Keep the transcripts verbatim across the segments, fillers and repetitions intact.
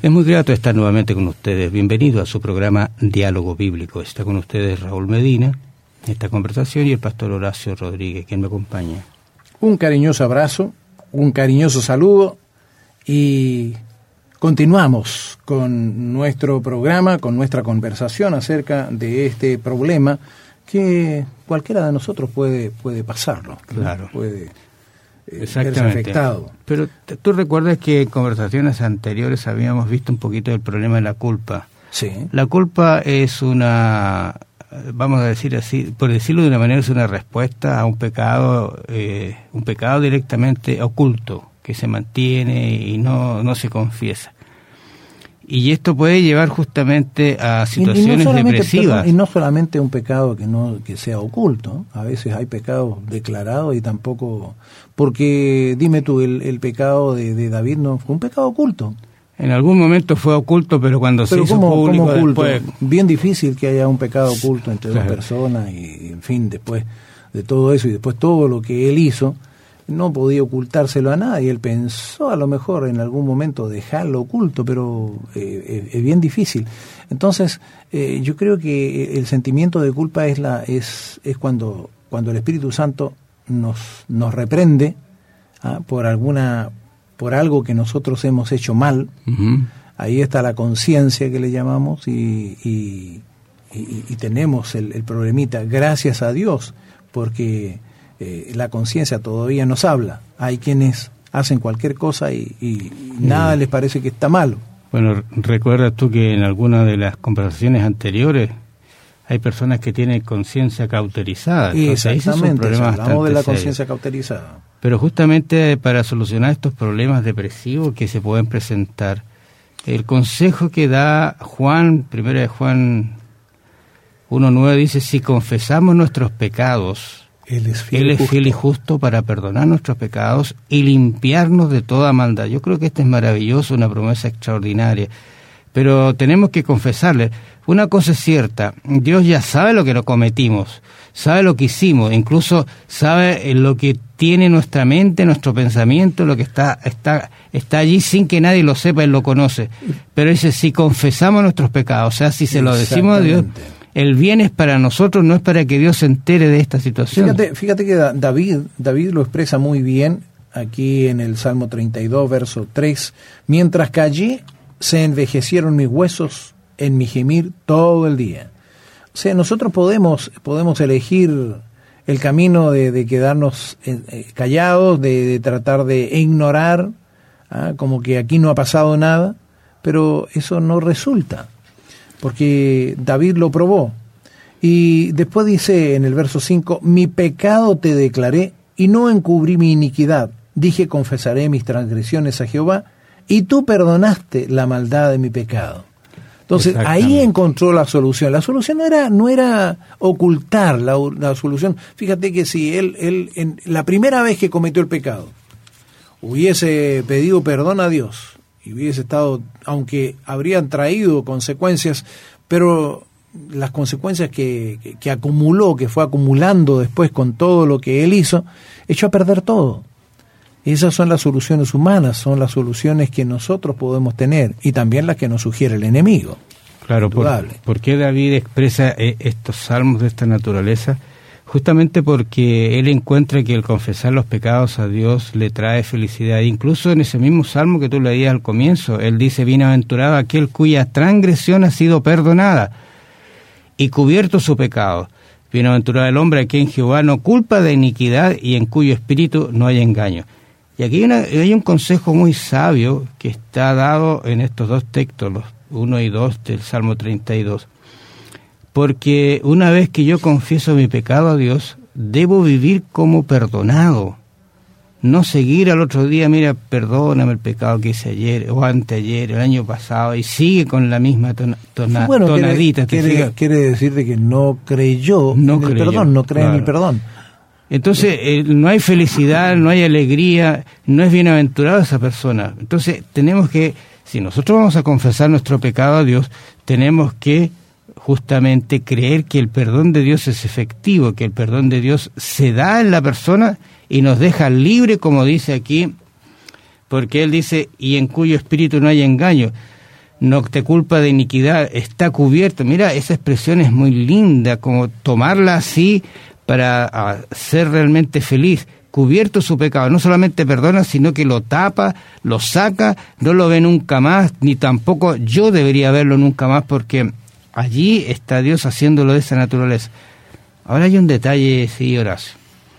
Es muy grato estar nuevamente con ustedes. Bienvenido a su programa Diálogo Bíblico. Está con ustedes Raúl Medina, esta conversación, y el pastor Horacio Rodríguez, quien me acompaña. Un cariñoso abrazo, un cariñoso saludo, y continuamos con nuestro programa, con nuestra conversación acerca de este problema que cualquiera de nosotros puede, puede pasarlo. Claro. Puede eh, Exactamente. verse afectado. Pero tú recuerdas que en conversaciones anteriores habíamos visto un poquito del problema de la culpa. Sí. La culpa es una, vamos a decir así, por decirlo de una manera, es una respuesta a un pecado, eh, un pecado directamente oculto, que se mantiene y no, no se confiesa. Y esto puede llevar justamente a situaciones y, y no depresivas. Perdón, y no solamente un pecado que no que sea oculto, a veces hay pecados declarados y tampoco... Porque, dime tú, el, el pecado de, de David no fue un pecado oculto. En algún momento fue oculto, pero cuando pero se hizo ¿cómo, público ¿cómo oculto? Después... Bien difícil que haya un pecado oculto entre claro. dos personas y, en fin, después de todo eso y después todo lo que él hizo, no podía ocultárselo a nadie. Él pensó a lo mejor en algún momento dejarlo oculto, pero eh, es bien difícil. Entonces, eh, yo creo que el sentimiento de culpa es la es es cuando cuando el Espíritu Santo nos nos reprende ¿ah? por alguna por algo que nosotros hemos hecho mal. Uh-huh. Ahí está la conciencia que le llamamos y y, y, y tenemos el, el problemita. Gracias a Dios, porque Eh, la conciencia todavía nos habla. Hay quienes hacen cualquier cosa y, y nada mm. les parece que está malo. Bueno, recuerdas tú que en alguna de las conversaciones anteriores hay personas que tienen conciencia cauterizada. Exactamente, hablamos de la conciencia cauterizada. Pero justamente para solucionar estos problemas depresivos que se pueden presentar, el consejo que da Juan, primera de Juan uno nueve, dice: si confesamos nuestros pecados, Él es fiel, Él es fiel y justo para perdonar nuestros pecados y limpiarnos de toda maldad. Yo creo que esto es maravilloso, una promesa extraordinaria. Pero tenemos que confesarle. Una cosa es cierta, Dios ya sabe lo que lo cometimos, sabe lo que hicimos, incluso sabe lo que tiene nuestra mente, nuestro pensamiento, lo que está, está, está allí sin que nadie lo sepa, Él lo conoce. Pero dice, si confesamos nuestros pecados, o sea, si se lo decimos a Dios, el bien es para nosotros, no es para que Dios se entere de esta situación. Fíjate, fíjate que David, David lo expresa muy bien aquí en el Salmo treinta y dos, verso tres. Mientras callé, se envejecieron mis huesos en mi gemir todo el día. O sea, nosotros podemos, podemos elegir el camino de, de quedarnos eh, callados, de, de tratar de ignorar, ¿ah? como que aquí no ha pasado nada, pero eso no resulta. Porque David lo probó. Y después dice en el verso cinco, mi pecado te declaré y no encubrí mi iniquidad. Dije, confesaré mis transgresiones a Jehová, y tú perdonaste la maldad de mi pecado. Entonces ahí encontró la solución. La solución no era, no era ocultar la, la solución. Fíjate que si él, él en la primera vez que cometió el pecado hubiese pedido perdón a Dios, y hubiese estado, aunque habrían traído consecuencias, pero las consecuencias que, que, que acumuló, que fue acumulando después con todo lo que él hizo, echó a perder todo. Esas son las soluciones humanas, son las soluciones que nosotros podemos tener, y también las que nos sugiere el enemigo. Claro, por, ¿por qué David expresa eh, estos salmos de esta naturaleza? Justamente porque él encuentra que el confesar los pecados a Dios le trae felicidad. Incluso en ese mismo salmo que tú leías al comienzo, él dice, bienaventurado aquel cuya transgresión ha sido perdonada y cubierto su pecado. Bienaventurado el hombre a quien Jehová no culpa de iniquidad y en cuyo espíritu no hay engaño. Y aquí hay, una, hay un consejo muy sabio que está dado en estos dos textos, los uno y dos del Salmo treinta y dos. Porque una vez que yo confieso mi pecado a Dios, debo vivir como perdonado. No seguir al otro día, mira, perdóname el pecado que hice ayer o anteayer, el año pasado, y sigue con la misma tona, tona, bueno, tonadita. Quiere, quiere, quiere decir de que no creyó no en creyó, el perdón, no cree claro. en el perdón. Entonces, eh, no hay felicidad, no hay alegría, no es bienaventurada esa persona. Entonces, tenemos que, si nosotros vamos a confesar nuestro pecado a Dios, tenemos que justamente creer que el perdón de Dios es efectivo, que el perdón de Dios se da en la persona y nos deja libre, como dice aquí, porque Él dice, y en cuyo espíritu no hay engaño. no te culpa de iniquidad, está cubierto. Mira, esa expresión es muy linda, como tomarla así para a, ser realmente feliz. Cubierto su pecado, no solamente perdona, sino que lo tapa, lo saca, no lo ve nunca más, ni tampoco yo debería verlo nunca más, porque allí está Dios haciéndolo de esa naturaleza. Ahora hay un detalle, sí, Horacio.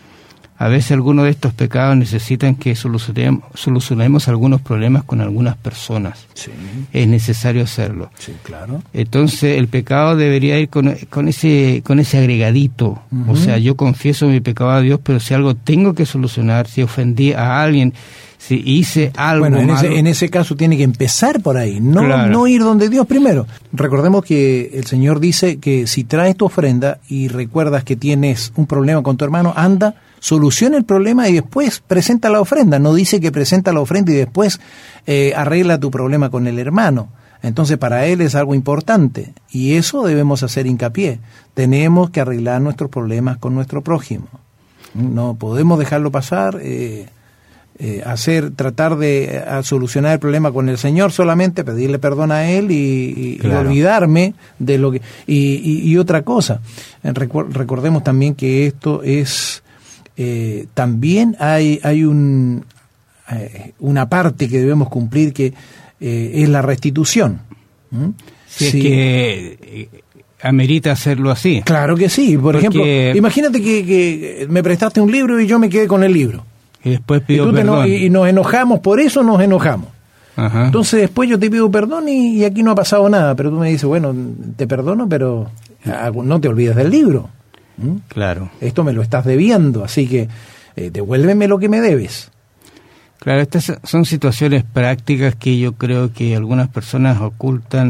A veces algunos de estos pecados necesitan que solucionemos, solucionemos algunos problemas con algunas personas. Sí. Es necesario hacerlo. Sí, claro. Entonces el pecado debería ir con, con ese con ese agregadito. Uh-huh. O sea, yo confieso mi pecado a Dios, pero si algo tengo que solucionar, si ofendí a alguien, si hice algo bueno, en malo, ese, en ese caso tiene que empezar por ahí, no, claro. no ir donde Dios primero. Recordemos que el Señor dice que si traes tu ofrenda y recuerdas que tienes un problema con tu hermano, anda, soluciona el problema y después presenta la ofrenda. No dice que presenta la ofrenda y después eh, arregla tu problema con el hermano. Entonces para él es algo importante y eso debemos hacer hincapié. Tenemos que arreglar nuestros problemas con nuestro prójimo. No podemos dejarlo pasar, eh, eh, hacer, tratar de a solucionar el problema con el Señor, solamente pedirle perdón a Él y, y, claro. y olvidarme de lo que... Y, y, y otra cosa, recordemos también que esto es... Eh, también hay, hay un, eh, una parte que debemos cumplir que eh, es la restitución. ¿Mm? Si sí. Es que eh, amerita hacerlo así. Claro que sí. Por Porque... ejemplo, imagínate que, que me prestaste un libro y yo me quedé con el libro. Y después pido y perdón. No, y, y nos enojamos, por eso nos enojamos. Ajá. Entonces después yo te pido perdón y, y aquí no ha pasado nada, pero tú me dices, bueno, te perdono, pero no te olvides del libro. ¿Mm? Claro. Esto me lo estás debiendo, así que eh, devuélveme lo que me debes. Claro, estas son situaciones prácticas que yo creo que algunas personas ocultan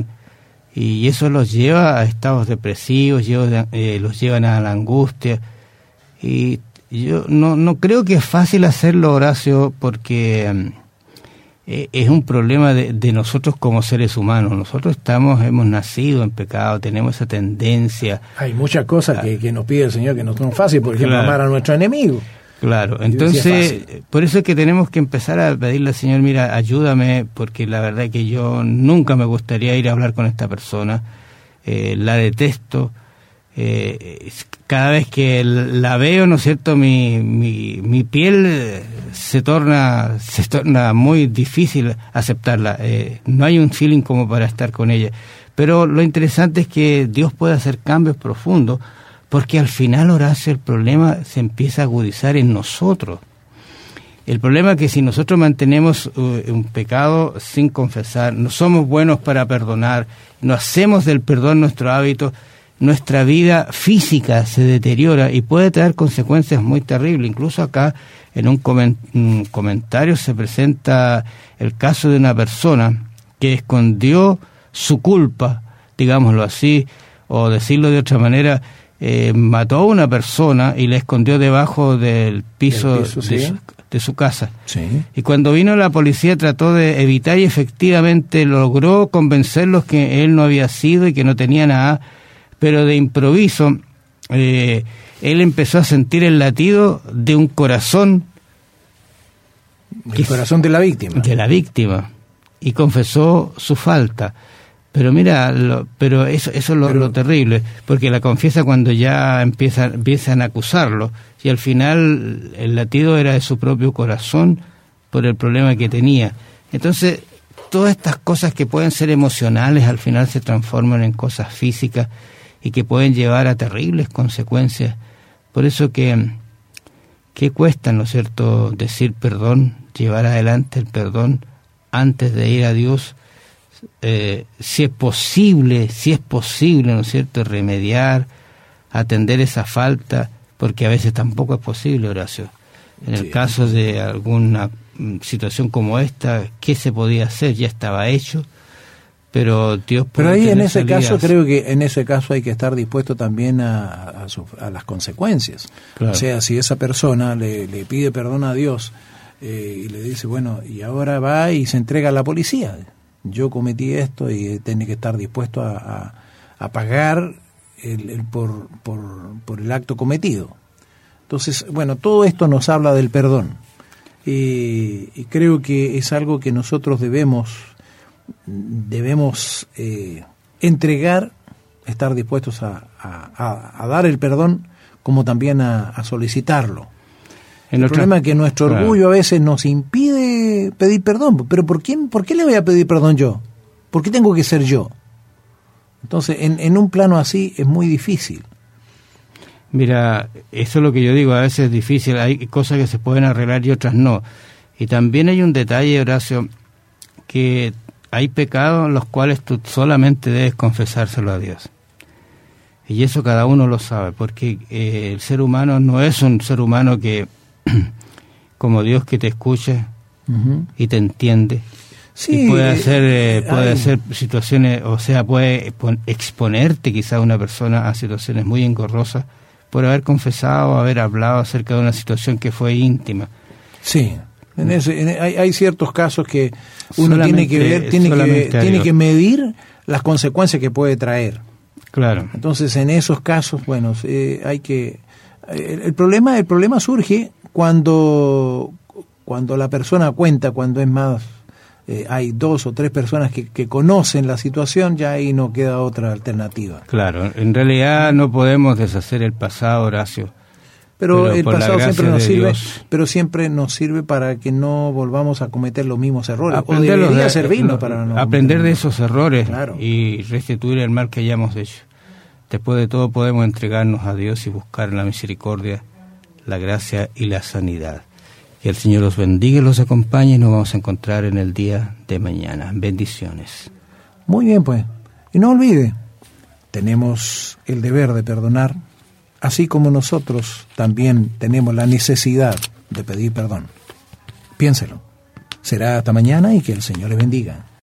y eso los lleva a estados depresivos, lleva, eh, los llevan a la angustia y yo no, no creo que es fácil hacerlo, Horacio, porque eh, es un problema de, de nosotros como seres humanos. Nosotros estamos, hemos nacido en pecado, tenemos esa tendencia. Hay muchas cosas que, que nos pide el Señor que no son fáciles, por ejemplo, claro. amar a nuestro enemigo. Claro, entonces, por eso es que tenemos que empezar a pedirle al Señor, mira, ayúdame, porque la verdad es que yo nunca me gustaría ir a hablar con esta persona, eh, la detesto, eh, cada vez que la veo, ¿no es cierto?, mi, mi, mi piel se torna, se torna muy difícil aceptarla, eh, no hay un feeling como para estar con ella, pero lo interesante es que Dios puede hacer cambios profundos, porque al final, Horacio, el problema se empieza a agudizar en nosotros. El problema es que si nosotros mantenemos uh, un pecado sin confesar, no somos buenos para perdonar, no hacemos del perdón nuestro hábito, nuestra vida física se deteriora y puede traer consecuencias muy terribles. Incluso acá en un, coment- un comentario se presenta el caso de una persona que escondió su culpa, digámoslo así, o decirlo de otra manera, Eh, mató a una persona y la escondió debajo del piso, piso de, ¿sí? su, de su casa. Sí. Y cuando vino la policía trató de evitar y efectivamente logró convencerlos que él no había sido y que no tenía nada, pero de improviso eh, él empezó a sentir el latido de un corazón. El corazón de la víctima. De la víctima. Y confesó su falta. Pero mira, lo, pero eso, eso es lo, pero, lo terrible, porque la confiesa cuando ya empiezan, empiezan a acusarlo, y al final el latido era de su propio corazón por el problema que tenía. Entonces, todas estas cosas que pueden ser emocionales al final se transforman en cosas físicas y que pueden llevar a terribles consecuencias. Por eso que, que cuesta, ¿no es cierto?, decir perdón, llevar adelante el perdón antes de ir a Dios. Eh, si es posible, si es posible, ¿no es cierto?, remediar, atender esa falta, porque a veces tampoco es posible, Horacio. En el sí. caso de alguna situación como esta, ¿qué se podía hacer? Ya estaba hecho, pero Dios... Pero ahí en ese salidas. caso, creo que en ese caso hay que estar dispuesto también a, a, su, a las consecuencias. Claro. O sea, si esa persona le, le pide perdón a Dios eh, y le dice, bueno, y ahora va y se entrega a la policía. Yo cometí esto y tiene que estar dispuesto a, a, a pagar el, el por, por, por el acto cometido. Entonces, bueno, todo esto nos habla del perdón. Y, y creo que es algo que nosotros debemos debemos eh, entregar, estar dispuestos a, a, a dar el perdón, como también a, a solicitarlo. En el otra, problema es que nuestro claro. orgullo a veces nos impide pedir perdón. Pero ¿por qué, por qué le voy a pedir perdón yo? ¿Por qué tengo que ser yo? Entonces, en, en un plano así es muy difícil. Mira, eso es lo que yo digo, a veces es difícil, hay cosas que se pueden arreglar y otras no. Y también hay un detalle, Horacio, que hay pecados en los cuales tú solamente debes confesárselo a Dios. Y eso cada uno lo sabe, porque eh, el ser humano no es un ser humano que, como Dios, que te escucha uh-huh. y te entiende. Sí, y puede hacer eh, puede hacer situaciones, o sea, puede exponerte quizá a una persona a situaciones muy engorrosas por haber confesado, haber hablado acerca de una situación que fue íntima. Sí, en ese, en, hay, hay ciertos casos que uno solamente, tiene que ver, tiene que, tiene que medir las consecuencias que puede traer. Claro. Entonces, en esos casos, bueno, eh, hay que el, el problema el problema surge cuando cuando la persona cuenta, cuando es más Eh, hay dos o tres personas que, que conocen la situación, ya ahí no queda otra alternativa. Claro, en realidad no podemos deshacer el pasado, Horacio. Pero, pero el pasado siempre nos sirve, Dios, pero siempre nos sirve para que no volvamos a cometer los mismos errores. O debería de, servirnos no, para no aprender de esos errores, claro, y restituir el mal que hayamos hecho. Después de todo podemos entregarnos a Dios y buscar la misericordia, la gracia y la sanidad. Que el Señor los bendiga y los acompañe, y nos vamos a encontrar en el día de mañana. Bendiciones. Muy bien, pues. Y no olvide, tenemos el deber de perdonar, así como nosotros también tenemos la necesidad de pedir perdón. Piénselo. Será hasta mañana y que el Señor les bendiga.